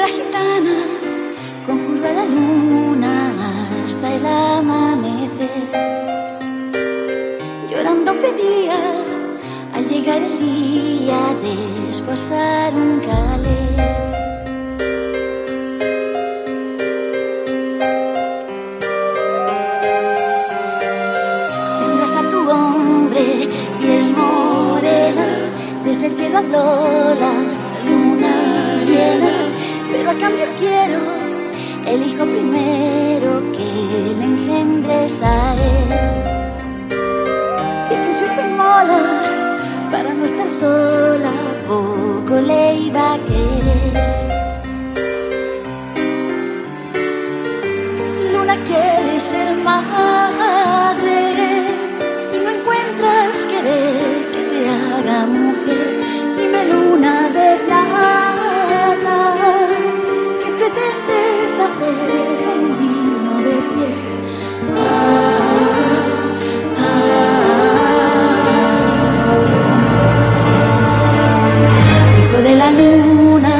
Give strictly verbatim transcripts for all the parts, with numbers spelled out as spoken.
la gitana conjuró a la luna hasta el amanecer. Llorando pedía al llegar el día de esposar un calé. Tendrás a tu hombre piel morena, desde el cielo habló la luna llena, pero a cambio quiero el hijo primero que le engendres a él. Que quien su hijo inmola para no estar sola, poco le iba a querer. Luna quiere ser madre y no encuentras querer que te haga mujer. Dime, luna de plata, ¿qué pretendes hacer con un niño de piel? Ah, ah, hijo de la luna.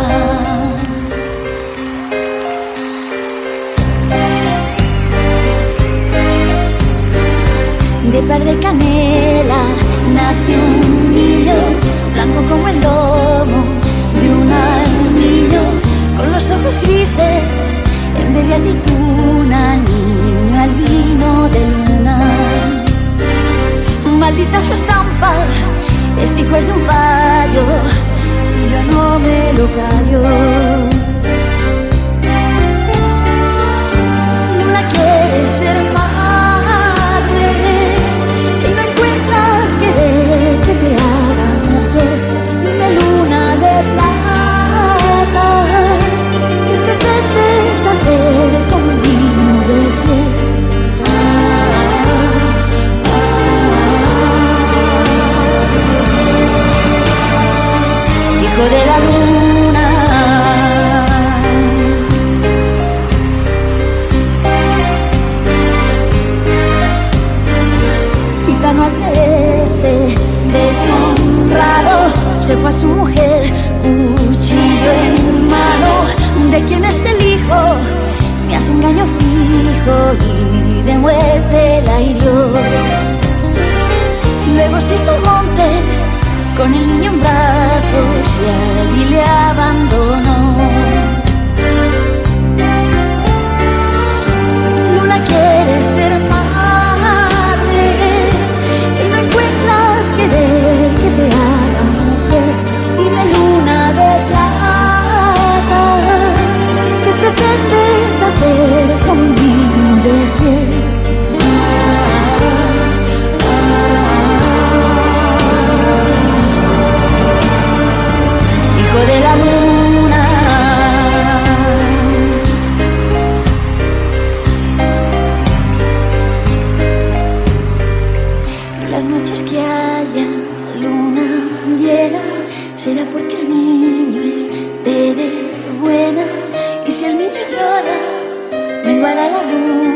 De padre canela nació un niño, blanco como el lomo de un armiño, con los ojos grises, en vez de aceituna, niño albino de luna. Maldita su estampa, este hijo es de un payo, y yo no me lo callo. Luna quiere ser madre y no encuentras querer que te haga mujer. Dime, luna de plata, ¿qué pretendes hacer con un niño de piel? Ah, ah, hijo de la luna. Gitano al verse deshonrado se fue a su mujer, cuchillo en mano. ¿De quién es el hijo? Me hace engaño fijo y de muerte la hirió. Luego se hizo al monte con el niño en brazos y allí le abandonó. Luna quiere ser madre y no encuentras querer que te haga mujer. Dime, luna de plata, ¿qué pretendes hacer con un niño de piel? Ah, ah, hijo de la luna. Las noches que haya luna llena será porque el niño es de buenas, y si el niño llora menguará la luna.